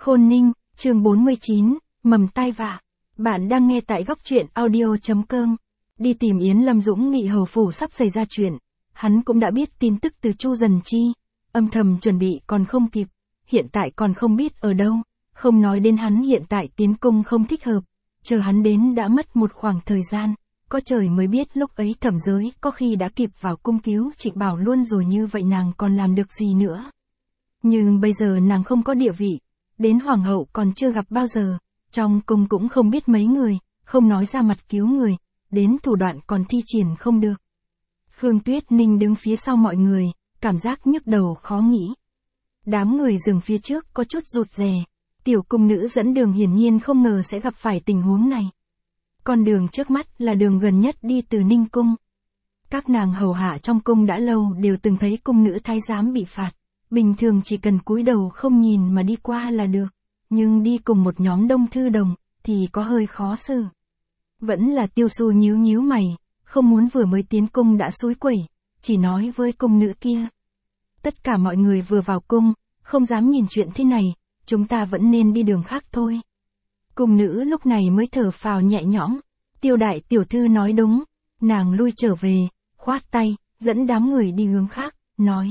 Khôn Ninh, chương 49, mầm tai vạ. Bạn đang nghe tại góc truyện audio.com. Đi tìm Yến Lâm Dũng nghị hầu phủ sắp xảy ra chuyện. Hắn cũng đã biết tin tức từ Chu Dần Chi. Âm thầm chuẩn bị còn không kịp. Hiện tại còn không biết ở đâu. Không nói đến hắn hiện tại tiến cung không thích hợp. Chờ hắn đến đã mất một khoảng thời gian. Có trời mới biết lúc ấy Thẩm Giới có khi đã kịp vào cung cứu Trịnh Bảo luôn rồi, như vậy nàng còn làm được gì nữa. Nhưng bây giờ nàng không có địa vị. Đến hoàng hậu còn chưa gặp bao giờ, trong cung cũng không biết mấy người, không nói ra mặt cứu người, đến thủ đoạn còn thi triển không được. Khương Tuyết Ninh đứng phía sau mọi người, cảm giác nhức đầu khó nghĩ. Đám người dừng phía trước có chút rụt rè, tiểu cung nữ dẫn đường hiển nhiên không ngờ sẽ gặp phải tình huống này. Con đường trước mắt là đường gần nhất đi từ Ninh Cung. Các nàng hầu hạ trong cung đã lâu đều từng thấy cung nữ thái giám bị phạt. Bình thường chỉ cần cúi đầu không nhìn mà đi qua là được, nhưng đi cùng một nhóm đông thư đồng, thì có hơi khó xử. Vẫn là Tiêu Xu nhíu nhíu mày, không muốn vừa mới tiến cung đã xúi quẩy, chỉ nói với cung nữ kia. Tất cả mọi người vừa vào cung, không dám nhìn chuyện thế này, chúng ta vẫn nên đi đường khác thôi. Cung nữ lúc này mới thở phào nhẹ nhõm, Tiêu đại tiểu thư nói đúng, nàng lui trở về, khoát tay, dẫn đám người đi hướng khác, nói.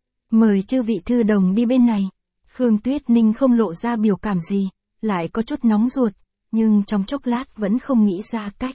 Mời chư vị thư đồng đi bên này. Khương Tuyết Ninh không lộ ra biểu cảm gì, lại có chút nóng ruột, nhưng trong chốc lát vẫn không nghĩ ra cách.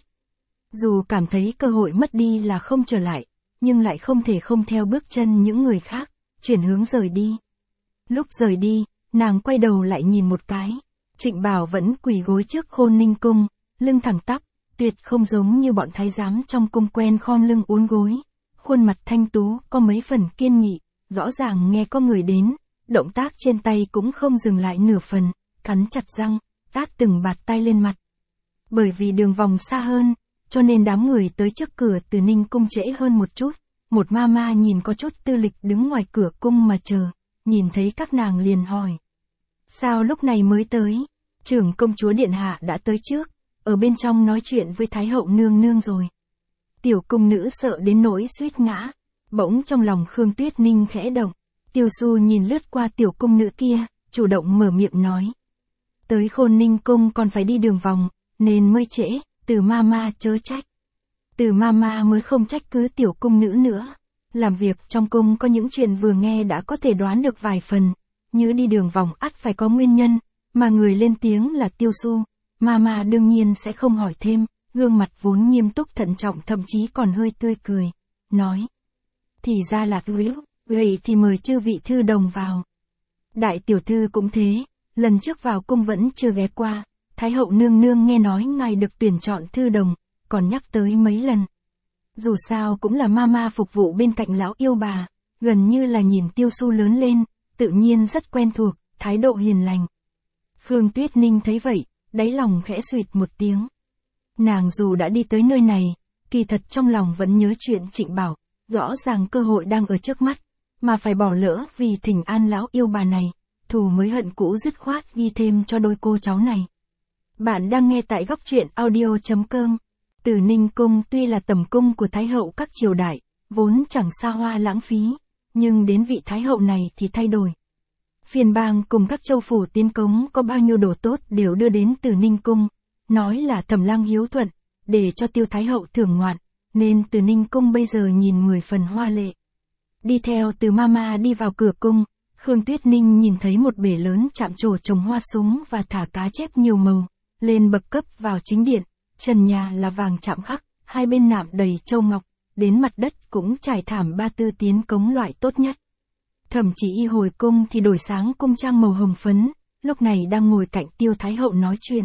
Dù cảm thấy cơ hội mất đi là không trở lại, nhưng lại không thể không theo bước chân những người khác, chuyển hướng rời đi. Lúc rời đi, nàng quay đầu lại nhìn một cái, Trịnh Bảo vẫn quỳ gối trước Khôn Ninh cung, lưng thẳng tắp, tuyệt không giống như bọn thái giám trong cung quen khom lưng uốn gối. Khuôn mặt thanh tú có mấy phần kiên nghị. Rõ ràng nghe có người đến, động tác trên tay cũng không dừng lại nửa phần, cắn chặt răng, tát từng bạt tay lên mặt. Bởi vì đường vòng xa hơn, cho nên đám người tới trước cửa từ Ninh cung trễ hơn một chút. Một ma nhìn có chút tư lịch đứng ngoài cửa cung mà chờ, nhìn thấy các nàng liền hỏi. Sao lúc này mới tới? Trưởng công chúa điện hạ đã tới trước, ở bên trong nói chuyện với Thái hậu nương nương rồi. Tiểu cung nữ sợ đến nỗi suýt ngã. Bỗng trong lòng Khương Tuyết Ninh khẽ động, Tiêu Xu nhìn lướt qua tiểu cung nữ kia, chủ động mở miệng nói. Tới Khôn Ninh cung còn phải đi đường vòng, nên mới trễ, Từ ma chớ trách. Từ ma mới không trách cứ tiểu cung nữ nữa. Làm việc trong cung có những chuyện vừa nghe đã có thể đoán được vài phần, như đi đường vòng ắt phải có nguyên nhân, mà người lên tiếng là Tiêu Xu, ma đương nhiên sẽ không hỏi thêm, gương mặt vốn nghiêm túc thận trọng thậm chí còn hơi tươi cười, nói. Thì ra là vậy thì mời chư vị thư đồng vào. Đại tiểu thư cũng thế, lần trước vào cung vẫn chưa ghé qua, Thái hậu nương nương nghe nói ngài được tuyển chọn thư đồng, còn nhắc tới mấy lần. Dù sao cũng là ma phục vụ bên cạnh lão yêu bà, gần như là nhìn Tiêu Xu lớn lên, tự nhiên rất quen thuộc, thái độ hiền lành. Khương Tuyết Ninh thấy vậy, đáy lòng khẽ suyệt một tiếng. Nàng dù đã đi tới nơi này, kỳ thật trong lòng vẫn nhớ chuyện Trịnh Bảo. Rõ ràng cơ hội đang ở trước mắt, mà phải bỏ lỡ vì thỉnh an lão yêu bà này, thù mới hận cũ dứt khoát ghi thêm cho đôi cô cháu này. Bạn đang nghe tại góc truyện audio.com. Từ Ninh cung tuy là tầm cung của Thái hậu các triều đại, vốn chẳng xa hoa lãng phí, nhưng đến vị Thái hậu này thì thay đổi. Phiền bang cùng các châu phủ tiến cống có bao nhiêu đồ tốt đều đưa đến Từ Ninh cung, nói là Thẩm lang hiếu thuận, để cho Tiêu Thái hậu thưởng ngoạn. Nên Từ Ninh cung bây giờ nhìn 10 phần hoa lệ. Đi theo Từ ma đi vào cửa cung, Khương Tuyết Ninh nhìn thấy một bể lớn chạm trổ trồng hoa súng và thả cá chép nhiều màu, lên bậc cấp vào chính điện, trần nhà là vàng chạm khắc, hai bên nạm đầy châu ngọc, đến mặt đất cũng trải thảm ba tư tiến cống loại tốt nhất. Thậm chí y hồi cung thì đổi sáng cung trang màu hồng phấn, lúc này đang ngồi cạnh Tiêu Thái hậu nói chuyện.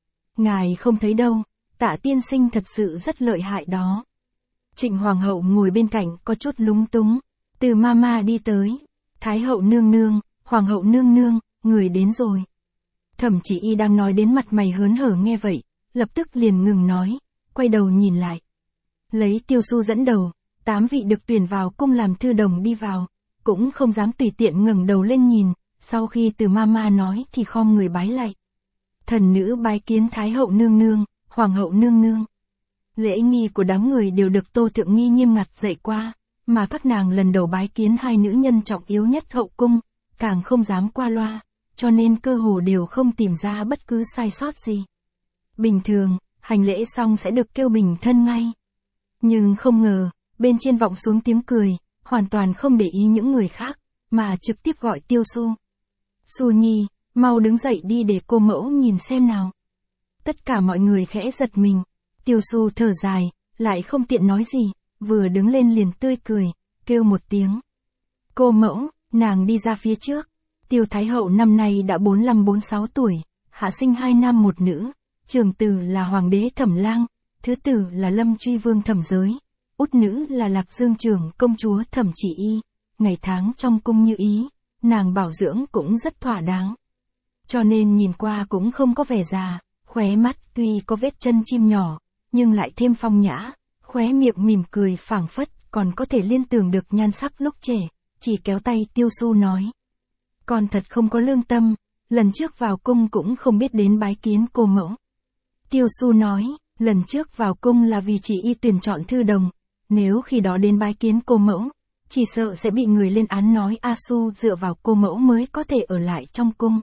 Ngài không thấy đâu, Tạ tiên sinh thật sự rất lợi hại đó. Trịnh hoàng hậu ngồi bên cạnh có chút lúng túng, Từ ma đi tới, Thái hậu nương nương, hoàng hậu nương nương, người đến rồi. Thậm chí y đang nói đến mặt mày hớn hở nghe vậy, lập tức liền ngừng nói, quay đầu nhìn lại. Lấy Tiêu Xu dẫn đầu, 8 vị được tuyển vào cung làm thư đồng đi vào, cũng không dám tùy tiện ngẩng đầu lên nhìn, sau khi Từ ma nói thì khom người bái lạy. Thần nữ bái kiến Thái hậu nương nương, hoàng hậu nương nương. Lễ nghi của đám người đều được Tô Thượng Nghi nghiêm ngặt dạy qua, mà các nàng lần đầu bái kiến hai nữ nhân trọng yếu nhất hậu cung, càng không dám qua loa, cho nên cơ hồ đều không tìm ra bất cứ sai sót gì. Bình thường, hành lễ xong sẽ được kêu bình thân ngay. Nhưng không ngờ, bên trên vọng xuống tiếng cười, hoàn toàn không để ý những người khác, mà trực tiếp gọi Tiêu Xu. Xu Nhi, mau đứng dậy đi để cô mẫu nhìn xem nào. Tất cả mọi người khẽ giật mình. Tiêu Xu thở dài, lại không tiện nói gì, vừa đứng lên liền tươi cười, kêu một tiếng. Cô mẫu, nàng đi ra phía trước. Tiêu Thái Hậu năm nay đã 45-46 tuổi, hạ sinh 2 nam 1 nữ, trưởng tử là Hoàng đế Thẩm Lang, thứ tử là Lâm Truy Vương Thẩm Giới, út nữ là Lạc Dương trưởng công chúa Thẩm Chỉ Y, ngày tháng trong cung như ý, nàng bảo dưỡng cũng rất thỏa đáng. Cho nên nhìn qua cũng không có vẻ già, khóe mắt tuy có vết chân chim nhỏ, nhưng lại thêm phong nhã, khóe miệng mỉm cười phảng phất, còn có thể liên tưởng được nhan sắc lúc trẻ, chỉ kéo tay Tiêu Xu nói. Con thật không có lương tâm, lần trước vào cung cũng không biết đến bái kiến cô mẫu. Tiêu Xu nói, lần trước vào cung là vì Chỉ Y tuyển chọn thư đồng, nếu khi đó đến bái kiến cô mẫu, chỉ sợ sẽ bị người lên án nói A Su dựa vào cô mẫu mới có thể ở lại trong cung.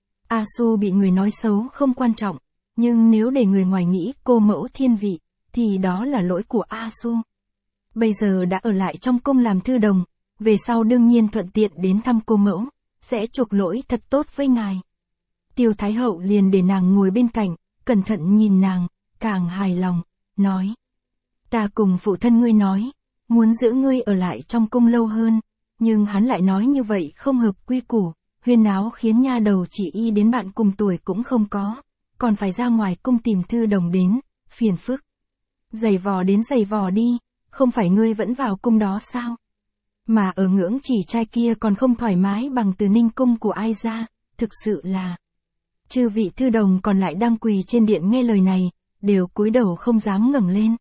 A Su bị người nói xấu không quan trọng, nhưng nếu để người ngoài nghĩ cô mẫu thiên vị, thì đó là lỗi của A Su. Bây giờ đã ở lại trong cung làm thư đồng, về sau đương nhiên thuận tiện đến thăm cô mẫu, sẽ chuộc lỗi thật tốt với ngài. Tiêu Thái Hậu liền để nàng ngồi bên cạnh, cẩn thận nhìn nàng, càng hài lòng, nói. Ta cùng phụ thân ngươi nói, muốn giữ ngươi ở lại trong cung lâu hơn, nhưng hắn lại nói như vậy không hợp quy củ, huyên náo khiến nha đầu Chỉ Y đến bạn cùng tuổi cũng không có, còn phải ra ngoài cung tìm thư đồng đến, phiền phức. Giày vò đến giày vò đi, không phải ngươi vẫn vào cung đó sao? Mà ở ngưỡng Chỉ trai kia còn không thoải mái bằng Từ Ninh cung của ai ra, thực sự là. Chư vị thư đồng còn lại đang quỳ trên điện nghe lời này, đều cúi đầu không dám ngẩng lên.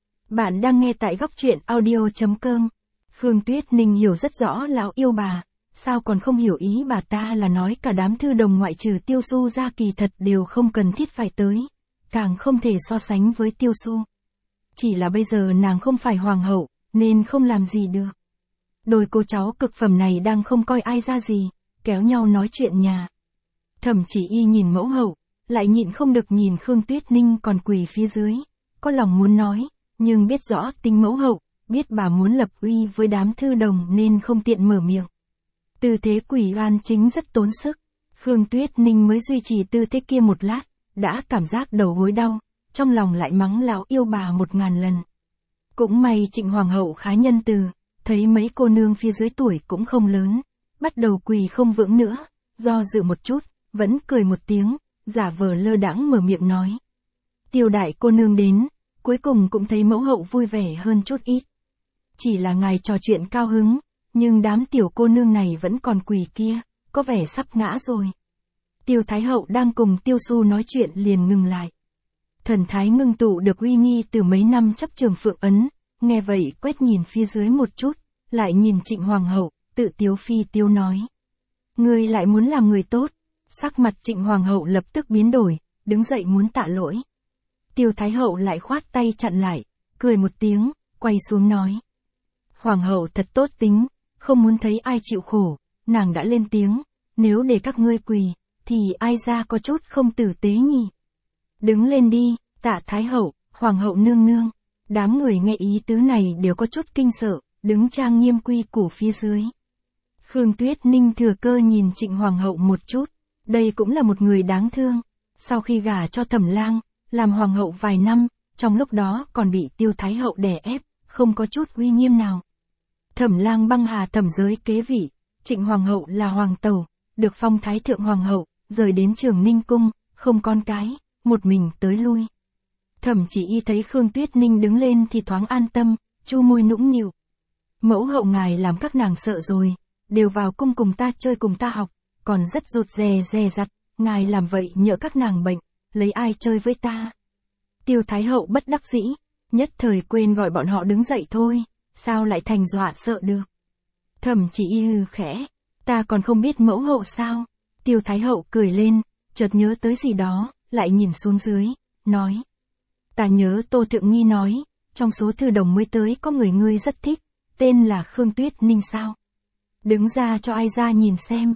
Bạn đang nghe tại góc truyện audio.com. Khương Tuyết Ninh hiểu rất rõ lão yêu bà, sao còn không hiểu ý bà ta là nói cả đám thư đồng ngoại trừ Tiêu Xu ra kỳ thật đều không cần thiết phải tới, càng không thể so sánh với Tiêu Xu. Chỉ là bây giờ nàng không phải hoàng hậu, nên không làm gì được. Đôi cô cháu cực phẩm này đang không coi ai ra gì, kéo nhau nói chuyện nhà. Thẩm Chỉ Y nhìn mẫu hậu, lại nhịn không được nhìn Khương Tuyết Ninh còn quỳ phía dưới, có lòng muốn nói, nhưng biết rõ tính mẫu hậu, biết bà muốn lập uy với đám thư đồng nên không tiện mở miệng. Tư thế quỳ oan chính rất tốn sức, Khương Tuyết Ninh mới duy trì tư thế kia một lát, đã cảm giác đầu gối đau, trong lòng lại mắng lão yêu bà 1000 lần. Cũng may Trịnh Hoàng hậu khá nhân từ, thấy mấy cô nương phía dưới tuổi cũng không lớn, bắt đầu quỳ không vững nữa, do dự một chút, vẫn cười một tiếng, giả vờ lơ đãng mở miệng nói. Tiêu đại cô nương đến, cuối cùng cũng thấy mẫu hậu vui vẻ hơn chút ít. Chỉ là ngài trò chuyện cao hứng, nhưng đám tiểu cô nương này vẫn còn quỳ kia, có vẻ sắp ngã rồi. Tiêu Thái Hậu đang cùng Tiêu Xu nói chuyện liền ngừng lại. Thần thái ngưng tụ được uy nghi từ mấy năm chấp trường Phượng Ấn, nghe vậy quét nhìn phía dưới một chút, lại nhìn Trịnh Hoàng hậu, tự tiếu phi tiêu nói. Ngươi lại muốn làm người tốt. Sắc mặt Trịnh Hoàng hậu lập tức biến đổi, đứng dậy muốn tạ lỗi. Tiêu Thái Hậu lại khoát tay chặn lại, cười một tiếng, quay xuống nói. Hoàng hậu thật tốt tính, không muốn thấy ai chịu khổ, nàng đã lên tiếng, nếu để các ngươi quỳ, thì ai ra có chút không tử tế nhỉ. Đứng lên đi, tạ Thái Hậu, Hoàng hậu nương nương. Đám người nghe ý tứ này đều có chút kinh sợ, đứng trang nghiêm quy củ phía dưới. Khương Tuyết Ninh thừa cơ nhìn Trịnh Hoàng hậu một chút. Đây cũng là một người đáng thương. Sau khi gả cho Thẩm Lang, làm hoàng hậu vài năm, trong lúc đó còn bị Tiêu Thái Hậu đè ép, không có chút uy nghiêm nào. Thẩm Lang băng hà Thẩm Giới kế vị, Trịnh Hoàng hậu là hoàng tẩu, được phong Thái Thượng Hoàng hậu, rời đến Trường Ninh cung, không con cái, một mình tới lui. Thẩm Chỉ Y thấy Khương Tuyết Ninh đứng lên thì thoáng an tâm, chu môi nũng nịu. Mẫu hậu ngài làm các nàng sợ rồi, đều vào cung cùng ta chơi cùng ta học. Còn rất rụt rè rặt, ngài làm vậy nhỡ các nàng bệnh, lấy ai chơi với ta. Tiêu Thái Hậu bất đắc dĩ, nhất thời quên gọi bọn họ đứng dậy thôi, sao lại thành dọa sợ được. Thẩm Chỉ Y hừ khẽ, ta còn không biết mẫu hậu sao. Tiêu Thái Hậu cười lên, chợt nhớ tới gì đó, lại nhìn xuống dưới, nói. Ta nhớ Tô Thượng Nghi nói, trong số thư đồng mới tới có người ngươi rất thích, tên là Khương Tuyết Ninh sao. Đứng ra cho ai ra nhìn xem.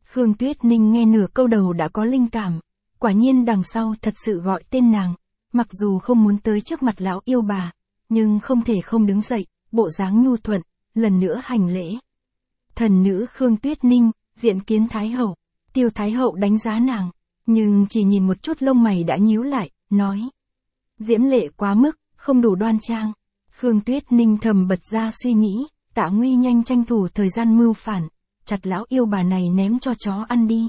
Khương Tuyết Ninh nghe nửa câu đầu đã có linh cảm, quả nhiên đằng sau thật sự gọi tên nàng, mặc dù không muốn tới trước mặt lão yêu bà, nhưng không thể không đứng dậy, bộ dáng nhu thuận, lần nữa hành lễ. Thần nữ Khương Tuyết Ninh, diện kiến Thái Hậu. Tiêu Thái Hậu đánh giá nàng, nhưng chỉ nhìn một chút lông mày đã nhíu lại, nói. Diễm lệ quá mức, không đủ đoan trang. Khương Tuyết Ninh thầm bật ra suy nghĩ, Tạ Nguy nhanh tranh thủ thời gian mưu phản, chặt lão yêu bà này ném cho chó ăn đi.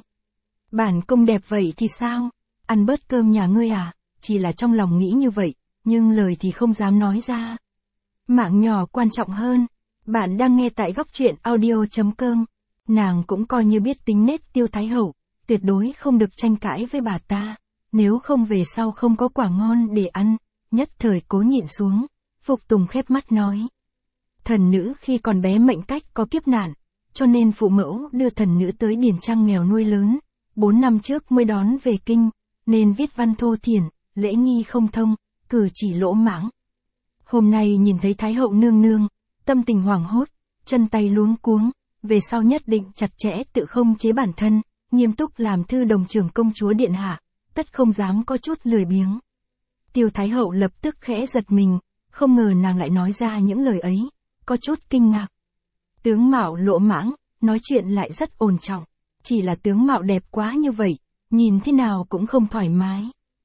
Bản công đẹp vậy thì sao? Ăn bớt cơm nhà ngươi à? Chỉ là trong lòng nghĩ như vậy, nhưng lời thì không dám nói ra. Mạng nhỏ quan trọng hơn. Bạn đang nghe tại góc truyện audio.com. Nàng cũng coi như biết tính nết Tiêu Thái Hậu, tuyệt đối không được tranh cãi với bà ta, nếu không về sau không có quả ngon để ăn, nhất thời cố nhịn xuống, phục tùng khép mắt nói. Thần nữ khi còn bé mệnh cách có kiếp nạn, cho nên phụ mẫu đưa thần nữ tới điền trang nghèo nuôi lớn, 4 năm trước mới đón về kinh, nên viết văn thô thiển, lễ nghi không thông, cử chỉ lỗ mãng. Hôm nay nhìn thấy Thái Hậu nương nương, tâm tình hoảng hốt, chân tay luống cuống, về sau nhất định chặt chẽ tự không chế bản thân, nghiêm túc làm thư đồng trưởng công chúa điện hạ, tất không dám có chút lười biếng. Tiêu Thái Hậu lập tức khẽ giật mình, không ngờ nàng lại nói ra những lời ấy, có chút kinh ngạc. Tướng mạo lỗ mãng, nói chuyện lại rất ổn trọng, chỉ là tướng mạo đẹp quá như vậy, nhìn thế nào cũng không thoải mái.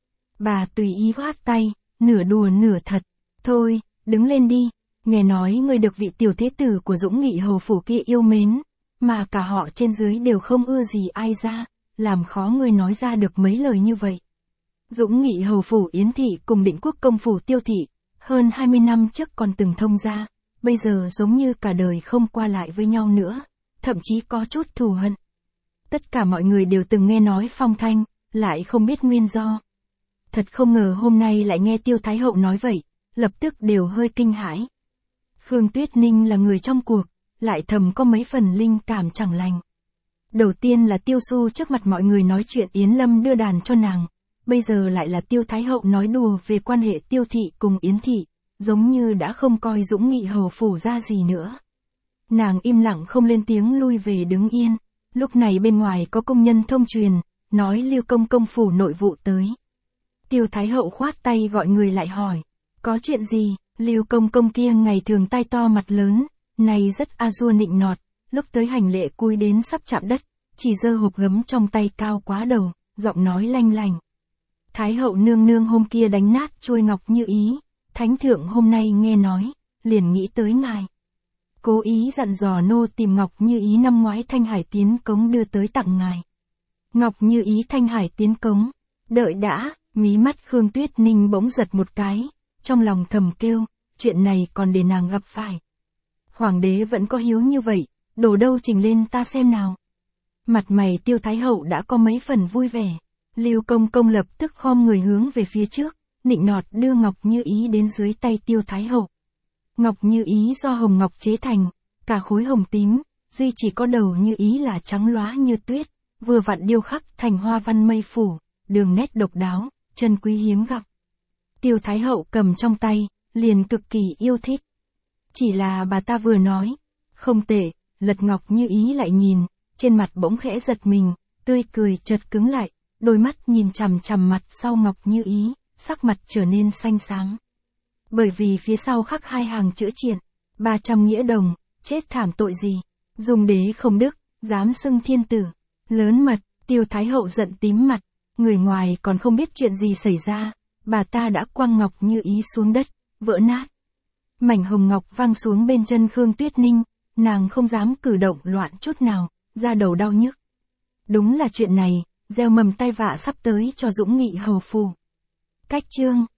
Bà tùy ý khoát tay, nửa đùa nửa thật, thôi, đứng lên đi, nghe nói ngươi được vị tiểu thế tử của Dũng Nghị hầu phủ kia yêu mến, mà cả họ trên dưới đều không ưa gì ai ra, làm khó ngươi nói ra được mấy lời như vậy. Dũng Nghị hầu phủ Yến thị cùng Định Quốc công phủ Tiêu thị, hơn 20 năm trước còn từng thông gia, bây giờ giống như cả đời không qua lại với nhau nữa, thậm chí có chút thù hận. Tất cả mọi người đều từng nghe nói phong thanh, lại không biết nguyên do. Thật không ngờ hôm nay lại nghe Tiêu Thái Hậu nói vậy, lập tức đều hơi kinh hãi. Khương Tuyết Ninh là người trong cuộc, lại thầm có mấy phần linh cảm chẳng lành. Đầu tiên là Tiêu Xu trước mặt mọi người nói chuyện Yến Lâm đưa đàn cho nàng, bây giờ lại là Tiêu Thái Hậu nói đùa về quan hệ Tiêu thị cùng Yến thị, giống như đã không coi Dũng Nghị hầu phủ ra gì nữa. Nàng im lặng không lên tiếng lui về đứng yên, lúc này bên ngoài có công nhân thông truyền, nói Lưu công công phủ nội vụ tới. Tiêu Thái Hậu khoát tay gọi người lại hỏi, có chuyện gì? Lưu công công kia ngày thường tai to mặt lớn, này rất a dua nịnh nọt, lúc tới hành lễ cúi đến sắp chạm đất, chỉ giơ hộp gấm trong tay cao quá đầu, giọng nói lanh lành. Thái Hậu nương nương hôm kia đánh nát chuôi ngọc như ý, thánh thượng hôm nay nghe nói, liền nghĩ tới ngài. Cố ý dặn dò nô tìm ngọc như ý năm ngoái Thanh Hải tiến cống đưa tới tặng ngài. Ngọc như ý Thanh Hải tiến cống, đợi đã, mí mắt Khương Tuyết Ninh bỗng giật một cái, trong lòng thầm kêu, chuyện này còn để nàng gặp phải. Hoàng đế vẫn có hiếu như vậy, đổ đâu trình lên ta xem nào. Mặt mày Tiêu Thái Hậu đã có mấy phần vui vẻ, Lưu công công lập tức khom người hướng về phía trước, nịnh nọt đưa ngọc như ý đến dưới tay Tiêu Thái Hậu. Ngọc như ý do hồng ngọc chế thành, cả khối hồng tím, duy chỉ có đầu như ý là trắng lóa như tuyết, vừa vặn điêu khắc thành hoa văn mây phủ, đường nét độc đáo, chân quý hiếm gặp. Tiêu Thái Hậu cầm trong tay, liền cực kỳ yêu thích. Chỉ là bà ta vừa nói, không tệ, lật ngọc như ý lại nhìn, trên mặt bỗng khẽ giật mình, tươi cười chợt cứng lại, đôi mắt nhìn chằm chằm mặt sau ngọc như ý, sắc mặt trở nên xanh sáng. Bởi vì phía sau khắc 2 hàng chữ triện, 300 nghĩa đồng, chết thảm tội gì, dùng đế không đức, dám xưng thiên tử, lớn mật. Tiêu Thái Hậu giận tím mặt, người ngoài còn không biết chuyện gì xảy ra, bà ta đã quăng ngọc như ý xuống đất, vỡ nát. Mảnh hồng ngọc vang xuống bên chân Khương Tuyết Ninh, nàng không dám cử động loạn chút nào, da đầu đau nhức. Đúng là chuyện này, gieo mầm tai vạ sắp tới cho Dũng Nghị hầu phủ. Cách chương